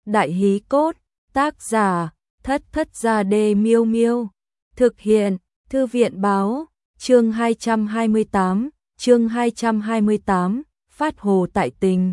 Đại hí cốt, tác giả, Thất Thất Gia Đê Miêu Miêu. Thực hiện, Thư viện báo, chương 228, phát hồ tại tình.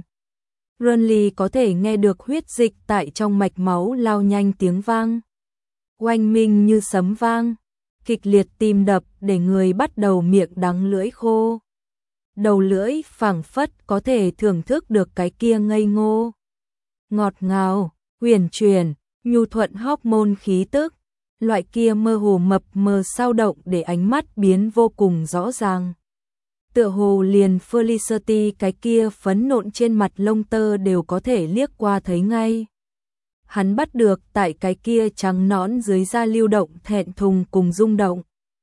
Renly có thể nghe được huyết dịch tại trong mạch máu lao nhanh tiếng vang. Oanh minh như sấm vang, kịch liệt tim đập để người bắt đầu miệng đắng lưỡi khô. Đầu lưỡi phảng phất có thể thưởng thức được cái kia ngây ngô. Ngọt ngào, huyền chuyển, nhu thuận hormone khí tức, loại kia mơ hồ mập mờ sao động để ánh mắt biến vô cùng rõ ràng. Tựa hồ liền Felicity cái kia phấn nộn trên mặt lông tơ đều có thể liếc qua thấy ngay. Hắn bắt được tại cái kia trắng nõn dưới da lưu động thẹn thùng cùng rung động.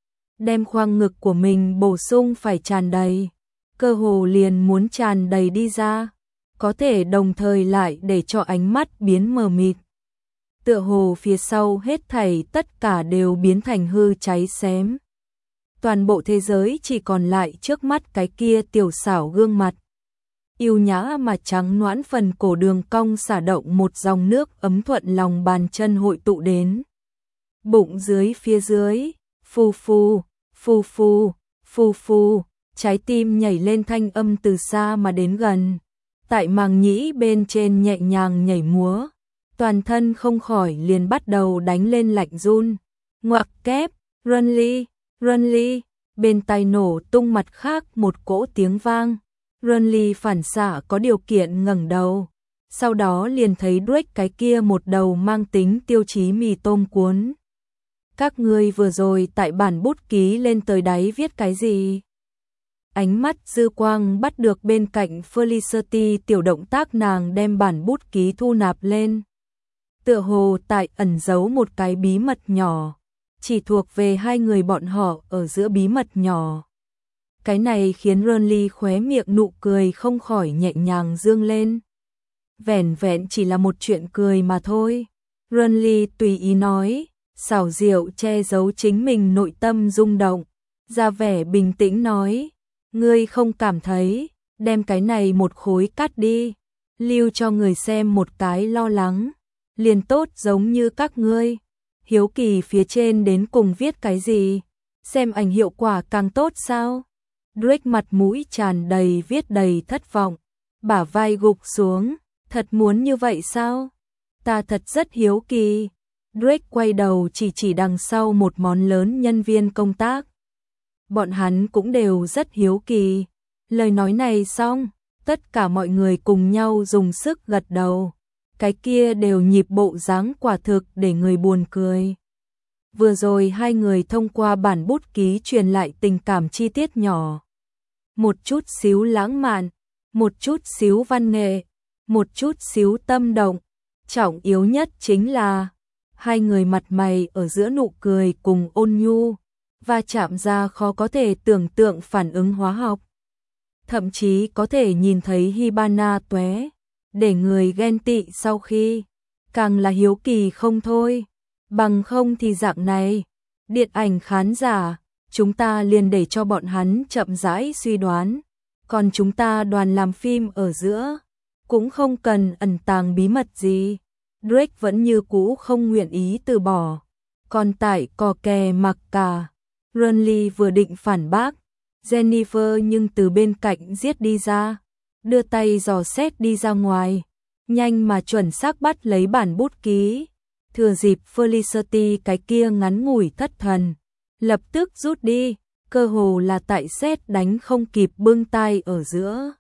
Đem khoang ngực của mình bổ sung phải tràn đầy, cơ hồ liền muốn tràn đầy đi ra, có thể đồng thời lại để cho ánh mắt biến mờ mịt. Tựa hồ phía sau hết thảy tất cả đều biến thành hư cháy xém. Toàn bộ thế giới chỉ còn lại trước mắt cái kia tiểu xảo gương mặt. Yêu nhã mà trắng nõn phần cổ đường cong xả động một dòng nước ấm thuận lòng bàn chân hội tụ đến. Bụng dưới phía dưới, phù phù, phù phù, phù phù, trái tim nhảy lên thanh âm từ xa mà đến gần. Tại màng nhĩ bên trên nhẹ nhàng nhảy múa, toàn thân không khỏi liền bắt đầu đánh lên lạnh run. Ngoặc kép, Renly, Renly, bên tai nổ tung mặt khác một cỗ tiếng vang. Renly phản xạ có điều kiện ngẩng đầu, sau đó liền thấy Drake cái kia một đầu mang tính tiêu chí mì tôm cuốn. Các ngươi vừa rồi tại bản bút ký lên tới đáy viết cái gì? Ánh mắt dư quang bắt được bên cạnh Felicity, tiểu động tác nàng đem bản bút ký thu nạp lên. Tựa hồ tại ẩn giấu một cái bí mật nhỏ, chỉ thuộc về hai người bọn họ ở giữa bí mật nhỏ. Cái này khiến Renly khóe miệng nụ cười không khỏi nhẹ nhàng dương lên. Vẻn vẹn chỉ là một chuyện cười mà thôi. Renly tùy ý nói, xảo diệu che giấu chính mình nội tâm rung động, ra vẻ bình tĩnh nói, ngươi không cảm thấy, đem cái này một khối cắt đi, lưu cho người xem một cái lo lắng, liền tốt giống như các ngươi. Hiếu kỳ phía trên đến cùng viết cái gì, xem ảnh hiệu quả càng tốt sao? Drake mặt mũi tràn đầy viết đầy thất vọng, bả vai gục xuống, thật muốn như vậy sao? Ta thật rất hiếu kỳ. Drake quay đầu chỉ đằng sau một món lớn nhân viên công tác. Bọn hắn cũng đều rất hiếu kỳ. Lời nói này xong, tất cả mọi người cùng nhau dùng sức gật đầu. Cái kia đều nhịp bộ dáng quả thực để người buồn cười. Vừa rồi hai người thông qua bản bút ký truyền lại tình cảm chi tiết nhỏ. Một chút xíu lãng mạn, một chút xíu văn nghệ, một chút xíu tâm động. Trọng yếu nhất chính là hai người mặt mày ở giữa nụ cười cùng ôn nhu, và chạm ra khó có thể tưởng tượng phản ứng hóa học. Thậm chí có thể nhìn thấy Hibana tóe, để người ghen tị sau khi, càng là hiếu kỳ không thôi. Bằng không thì dạng này, điện ảnh khán giả, chúng ta liền để cho bọn hắn chậm rãi suy đoán, còn chúng ta đoàn làm phim ở giữa, cũng không cần ẩn tàng bí mật gì. Drake vẫn như cũ không nguyện ý từ bỏ, còn tại cò kè mặc cả. Renly vừa định phản bác, Jennifer nhưng từ bên cạnh giết đi ra, đưa tay dò xét đi ra ngoài, nhanh mà chuẩn xác bắt lấy bản bút ký. Thừa dịp Felicity cái kia ngắn ngủi thất thần, lập tức rút đi, cơ hồ là tại sét đánh không kịp bưng tay ở giữa.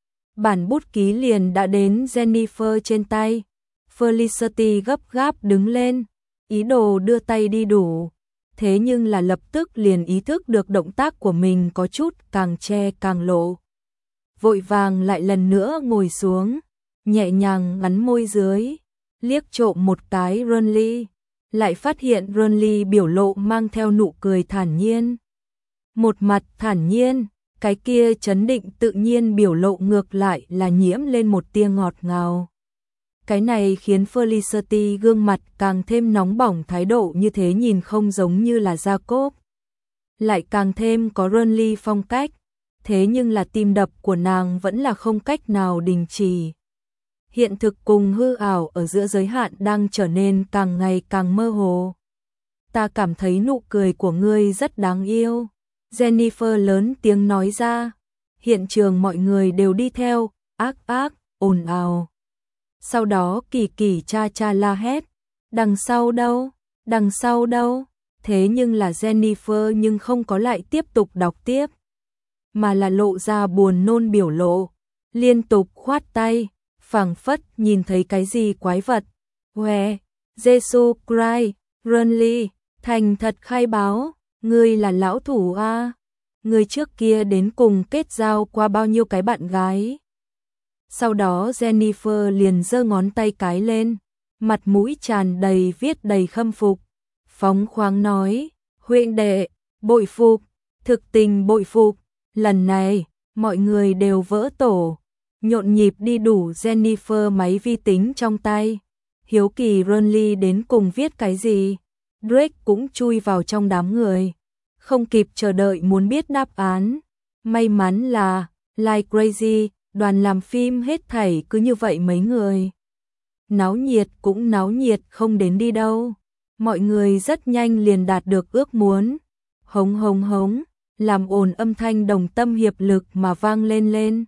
Bản bút ký liền đã đến Jennifer trên tay. Felicity gấp gáp đứng lên, ý đồ đưa tay đi đủ, thế nhưng là lập tức liền ý thức được động tác của mình có chút càng che càng lộ. Vội vàng lại lần nữa ngồi xuống, nhẹ nhàng ngắn môi dưới, liếc trộm một cái Renly, lại phát hiện Renly biểu lộ mang theo nụ cười thản nhiên. Một mặt thản nhiên, cái kia trấn định tự nhiên biểu lộ ngược lại là nhiễm lên một tia ngọt ngào. Cái này khiến Felicity gương mặt càng thêm nóng bỏng, thái độ như thế nhìn không giống như là Jacob, lại càng thêm có Renly phong cách, thế nhưng là tim đập của nàng vẫn là không cách nào đình chỉ. hiện thực cùng hư ảo ở giữa giới hạn đang trở nên càng ngày càng mơ hồ. Ta cảm thấy nụ cười của ngươi rất đáng yêu. Jennifer lớn tiếng nói ra. Hiện trường mọi người đều đi theo, ồn ào. Sau đó Kỳ Kỳ cha cha la hét. Đằng sau đâu? Đằng sau đâu? Thế nhưng là Jennifer nhưng không có lại tiếp tục đọc tiếp, mà là lộ ra buồn nôn biểu lộ, liên tục khoát tay, phảng phất nhìn thấy cái gì quái vật. Hoe, Jesus Christ, Renly, thành thật khai báo, ngươi là lão thủ a, ngươi trước kia đến cùng kết giao qua bao nhiêu cái bạn gái. Sau đó Jennifer liền giơ ngón tay cái lên, mặt mũi tràn đầy viết đầy khâm phục, phóng khoáng nói, huynh đệ, bội phục, thực tình bội phục, lần này, mọi người đều vỡ tổ, nhộn nhịp đi đủ Jennifer máy vi tính trong tay. Hiếu kỳ Renly đến cùng viết cái gì, Drake cũng chui vào trong đám người, không kịp chờ đợi muốn biết đáp án. May mắn là, like crazy, đoàn làm phim hết thảy cứ như vậy mấy người. Náo nhiệt cũng náo nhiệt không đến đi đâu. Mọi người rất nhanh liền đạt được ước muốn. Hống hống hống, làm ồn âm thanh đồng tâm hiệp lực mà vang lên lên.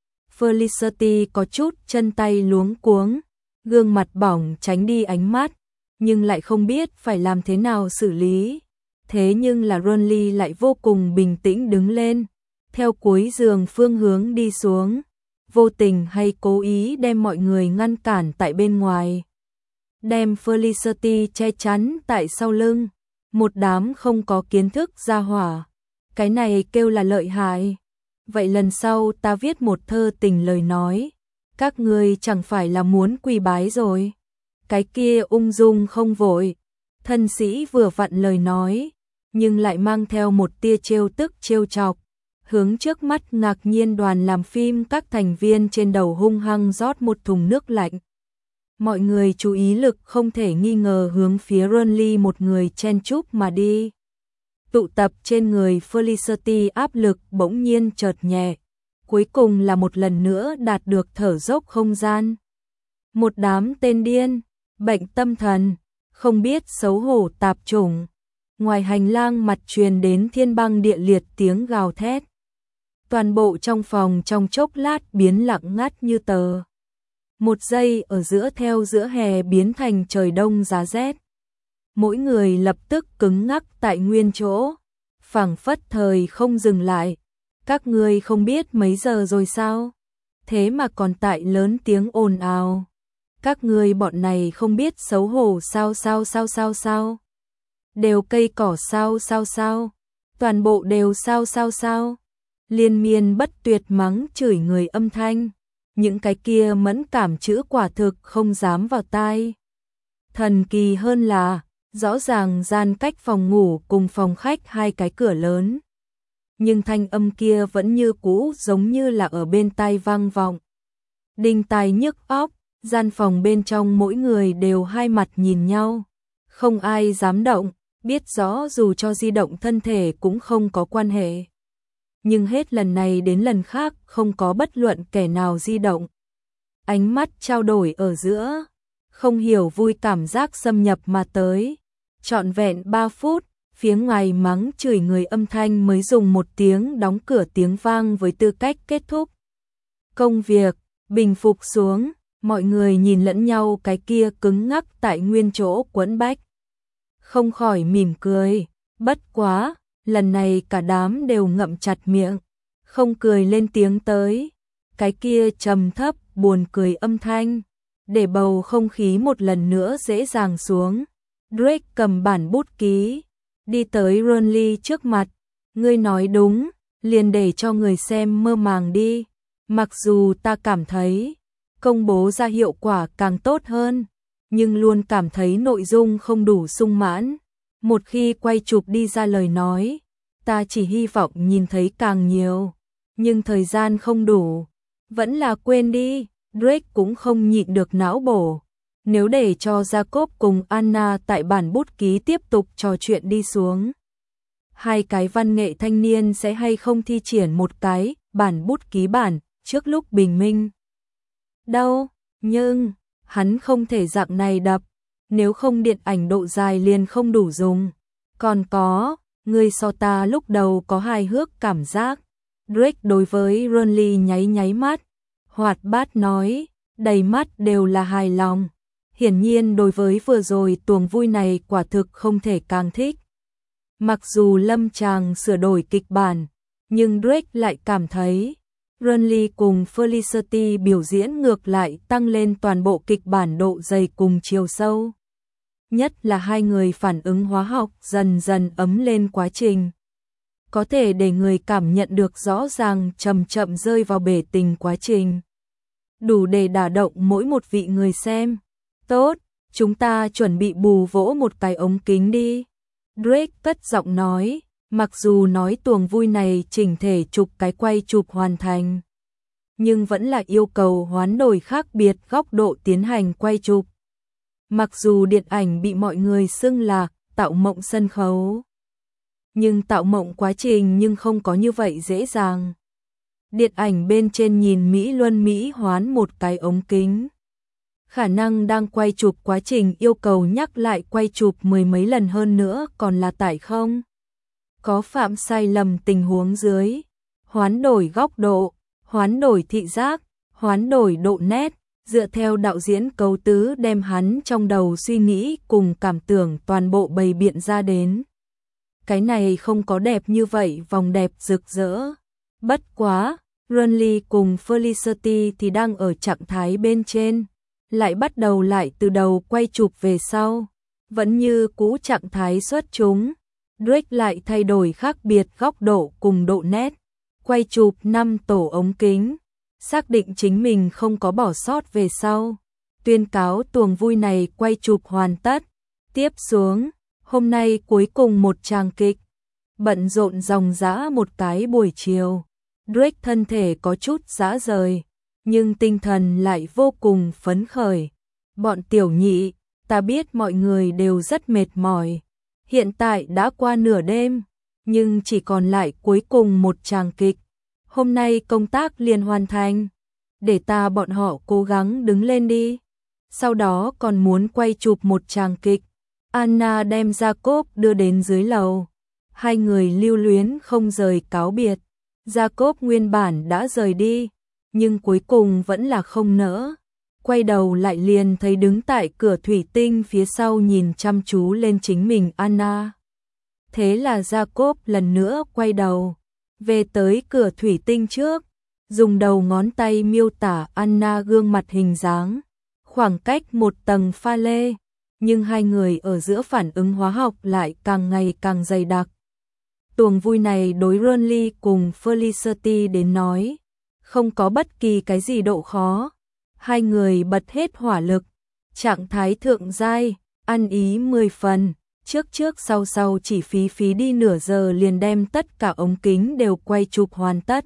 Felicity có chút chân tay luống cuống, gương mặt bỏng tránh đi ánh mắt, nhưng lại không biết phải làm thế nào xử lý. Thế nhưng là Renly lại vô cùng bình tĩnh đứng lên, theo cuối giường phương hướng đi xuống, vô tình hay cố ý đem mọi người ngăn cản tại bên ngoài, đem Felicity che chắn tại sau lưng. Một đám không có kiến thức ra hỏa, cái này kêu là lợi hại. Vậy lần sau ta viết một thơ tình lời nói, các ngươi chẳng phải là muốn quỳ bái rồi. Cái kia ung dung không vội, thân sĩ vừa vặn lời nói, nhưng lại mang theo một tia trêu tức trêu chọc, hướng trước mắt ngạc nhiên đoàn làm phim các thành viên trên đầu hung hăng rót một thùng nước lạnh. Mọi người chú ý lực không thể nghi ngờ hướng phía Renly một người chen chúc mà đi. Tụ tập trên người Felicity áp lực bỗng nhiên chợt nhẹ, cuối cùng là một lần nữa đạt được thở dốc không gian. Một đám tên điên, bệnh tâm thần, không biết xấu hổ tạp chủng. Ngoài hành lang mặt truyền đến thiên băng địa liệt tiếng gào thét. Toàn bộ trong phòng trong chốc lát biến lặng ngắt như tờ. Một giây ở giữa theo giữa hè biến thành trời đông giá rét. Mỗi người lập tức cứng ngắc tại nguyên chỗ, phảng phất thời không dừng lại. Các ngươi không biết mấy giờ rồi sao? Thế mà còn tại lớn tiếng ồn ào. Các ngươi bọn này không biết xấu hổ sao? Đều cây cỏ sao? Toàn bộ đều sao? Liên miên bất tuyệt mắng chửi người âm thanh. Những cái kia mẫn cảm chữ quả thực không dám vào tai. Thần kỳ hơn là, rõ ràng gian cách phòng ngủ cùng phòng khách hai cái cửa lớn. Nhưng thanh âm kia vẫn như cũ giống như là ở bên tai vang vọng. Đinh tai nhức óc, gian phòng bên trong mỗi người đều hai mặt nhìn nhau. Không ai dám động, biết rõ dù cho di động thân thể cũng không có quan hệ. Nhưng hết lần này đến lần khác không có bất luận kẻ nào di động. Ánh mắt trao đổi ở giữa, không hiểu vui cảm giác xâm nhập mà tới. Trọn vẹn 3 phút, phía ngoài mắng chửi người âm thanh mới dùng một tiếng đóng cửa tiếng vang với tư cách kết thúc. Công việc, bình phục xuống, mọi người nhìn lẫn nhau cái kia cứng ngắc tại nguyên chỗ quẫn bách. Không khỏi mỉm cười, bất quá, lần này cả đám đều ngậm chặt miệng, không cười lên tiếng tới. Cái kia trầm thấp, buồn cười âm thanh, để bầu không khí một lần nữa dễ dàng xuống. Drake cầm bản bút ký, đi tới Renly trước mặt. Ngươi nói đúng, liền để cho người xem mơ màng đi. Mặc dù ta cảm thấy, công bố ra hiệu quả càng tốt hơn, nhưng luôn cảm thấy nội dung không đủ sung mãn. Một khi quay chụp đi ra lời nói, ta chỉ hy vọng nhìn thấy càng nhiều, nhưng thời gian không đủ. Vẫn là quên đi, Drake cũng không nhịn được não bổ. Nếu để cho Jacob cùng Anna tại bản bút ký tiếp tục trò chuyện đi xuống, hai cái văn nghệ thanh niên sẽ hay không thi triển một cái bản bút ký bản trước lúc bình minh. Đâu, Nhưng, hắn không thể dạng này đập, nếu không điện ảnh độ dài liền không đủ dùng. Còn có, người so ta lúc đầu có hài hước cảm giác. Drake đối với Ronly nháy nháy mắt, hoạt bát nói, đầy mắt đều là hài lòng. Hiển nhiên đối với vừa rồi tuồng vui này quả thực không thể càng thích. Mặc dù Lâm Tràng sửa đổi kịch bản, nhưng Drake lại cảm thấy Ronly cùng Felicity biểu diễn ngược lại tăng lên toàn bộ kịch bản độ dày cùng chiều sâu. Nhất là hai người phản ứng hóa học dần dần ấm lên quá trình. Có thể để người cảm nhận được rõ ràng chậm chậm rơi vào bể tình quá trình. Đủ để đả động mỗi một vị người xem. Tốt, chúng ta chuẩn bị bù vỗ một cái ống kính đi. Drake cất giọng nói, mặc dù nói tuồng vui này chỉnh thể chụp cái quay chụp hoàn thành, nhưng vẫn là yêu cầu hoán đổi khác biệt góc độ tiến hành quay chụp. Mặc dù điện ảnh bị mọi người xưng là tạo mộng sân khấu, nhưng tạo mộng quá trình nhưng không có như vậy dễ dàng. Điện ảnh bên trên nhìn Mỹ Luân Mỹ hoán một cái ống kính. Khả năng đang quay chụp quá trình yêu cầu nhắc lại quay chụp mười mấy lần hơn nữa còn là tại không có phạm sai lầm tình huống dưới. Hoán đổi góc độ, hoán đổi thị giác, hoán đổi độ nét, dựa theo đạo diễn cấu tứ đem hắn trong đầu suy nghĩ cùng cảm tưởng toàn bộ bày biện ra đến. Cái này không có đẹp như vậy vòng đẹp rực rỡ. Bất quá, Ronly cùng Felicity thì đang ở trạng thái bên trên, lại bắt đầu lại từ đầu quay chụp về sau, vẫn như cũ trạng thái xuất chúng. Drake lại thay đổi khác biệt góc độ cùng độ nét, quay chụp 5 tổ ống kính, xác định chính mình không có bỏ sót về sau. Tuyên cáo tuồng vui này quay chụp hoàn tất. Tiếp xuống, hôm nay cuối cùng một tràng kịch, bận rộn ròng rã một cái buổi chiều. Drake thân thể có chút rã rời, nhưng tinh thần lại vô cùng phấn khởi. Bọn tiểu nhị, ta biết mọi người đều rất mệt mỏi. Hiện tại đã qua nửa đêm, nhưng chỉ còn lại cuối cùng một tràng kịch. Hôm nay công tác liền hoàn thành. Để ta bọn họ cố gắng đứng lên đi. Sau đó còn muốn quay chụp một tràng kịch. Anna đem Jacob đưa đến dưới lầu. Hai người lưu luyến không rời cáo biệt. Jacob nguyên bản đã rời đi, nhưng cuối cùng vẫn là không nỡ. Quay đầu lại liền thấy đứng tại cửa thủy tinh phía sau nhìn chăm chú lên chính mình Anna. Thế là Jacob lần nữa quay đầu, về tới cửa thủy tinh trước, dùng đầu ngón tay miêu tả Anna gương mặt hình dáng, khoảng cách một tầng pha lê, nhưng hai người ở giữa phản ứng hóa học lại càng ngày càng dày đặc. Tuồng vui này đối Ronly cùng Felicity đến nói, không có bất kỳ cái gì độ khó. Hai người bật hết hỏa lực, trạng thái thượng giai, ăn ý 10 phần, trước sau chỉ phí đi nửa giờ liền đem tất cả ống kính đều quay chụp hoàn tất.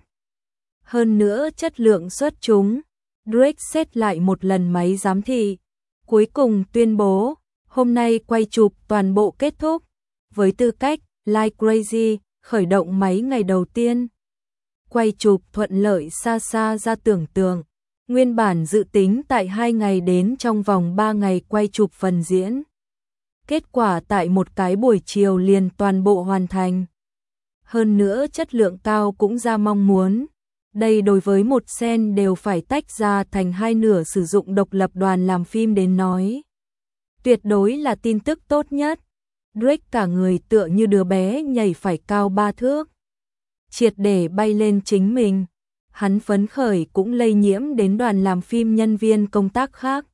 Hơn nữa chất lượng xuất chúng, Drake set lại một lần máy giám thị, cuối cùng tuyên bố, hôm nay quay chụp toàn bộ kết thúc, với tư cách Like Crazy, khởi động máy ngày đầu tiên. Quay chụp thuận lợi xa xa ra tưởng tượng. Nguyên bản dự tính tại 2 ngày đến trong vòng 3 ngày quay chụp phần diễn. Kết quả tại một cái buổi chiều liền toàn bộ hoàn thành. Hơn nữa chất lượng cao cũng ra mong muốn. Đây đối với một scene đều phải tách ra thành hai nửa sử dụng độc lập đoàn làm phim đến nói. Tuyệt đối là tin tức tốt nhất. Drake cả người tựa như đứa bé nhảy phải cao 3 thước. Triệt để bay lên chính mình. Hắn phấn khởi cũng lây nhiễm đến đoàn làm phim nhân viên công tác khác.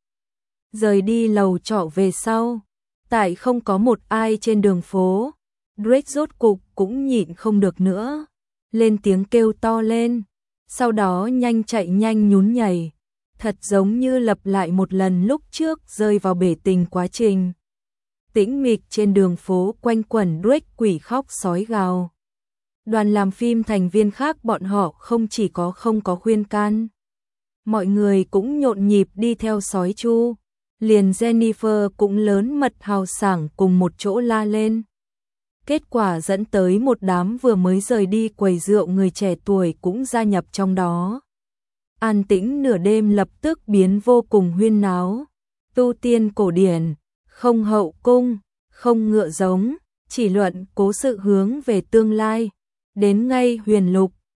Rời đi lầu trọ về sau, tại không có một ai trên đường phố, Drake rốt cục cũng nhịn không được nữa, lên tiếng kêu to lên, sau đó nhanh chạy nhanh nhún nhảy, thật giống như lặp lại một lần lúc trước rơi vào bể tình quá trình. Tĩnh mịch trên đường phố quanh quẩn Drake quỷ khóc sói gào. Đoàn làm phim thành viên khác bọn họ không chỉ không có khuyên can. Mọi người cũng nhộn nhịp đi theo sói chu. Liền Jennifer cũng lớn mật hào sảng cùng một chỗ la lên. Kết quả dẫn tới một đám vừa mới rời đi quầy rượu người trẻ tuổi cũng gia nhập trong đó. An tĩnh nửa đêm lập tức biến vô cùng huyên náo. Tu tiên cổ điển, không hậu cung, không ngựa giống, chỉ luận cố sự hướng về tương lai. Đến ngay huyền lục,